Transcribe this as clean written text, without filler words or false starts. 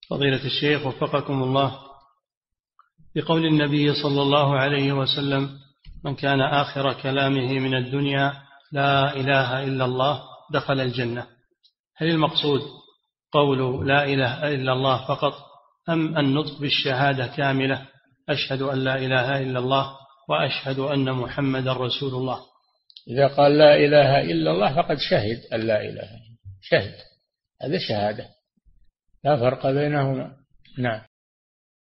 فضيلة الشيخ وفقكم الله، بقول النبي صلى الله عليه وسلم: من كان آخر كلامه من الدنيا لا إله إلا الله دخل الجنة، هل المقصود قول لا إله إلا الله فقط، أم النطق بالشهادة كاملة: أشهد أن لا إله إلا الله وأشهد أن محمد رسول الله؟ إذا قال لا إله إلا الله فقد شهد أن لا إله إلا الله، شهد، هذا شهادة، لا فرق بينهما. نعم.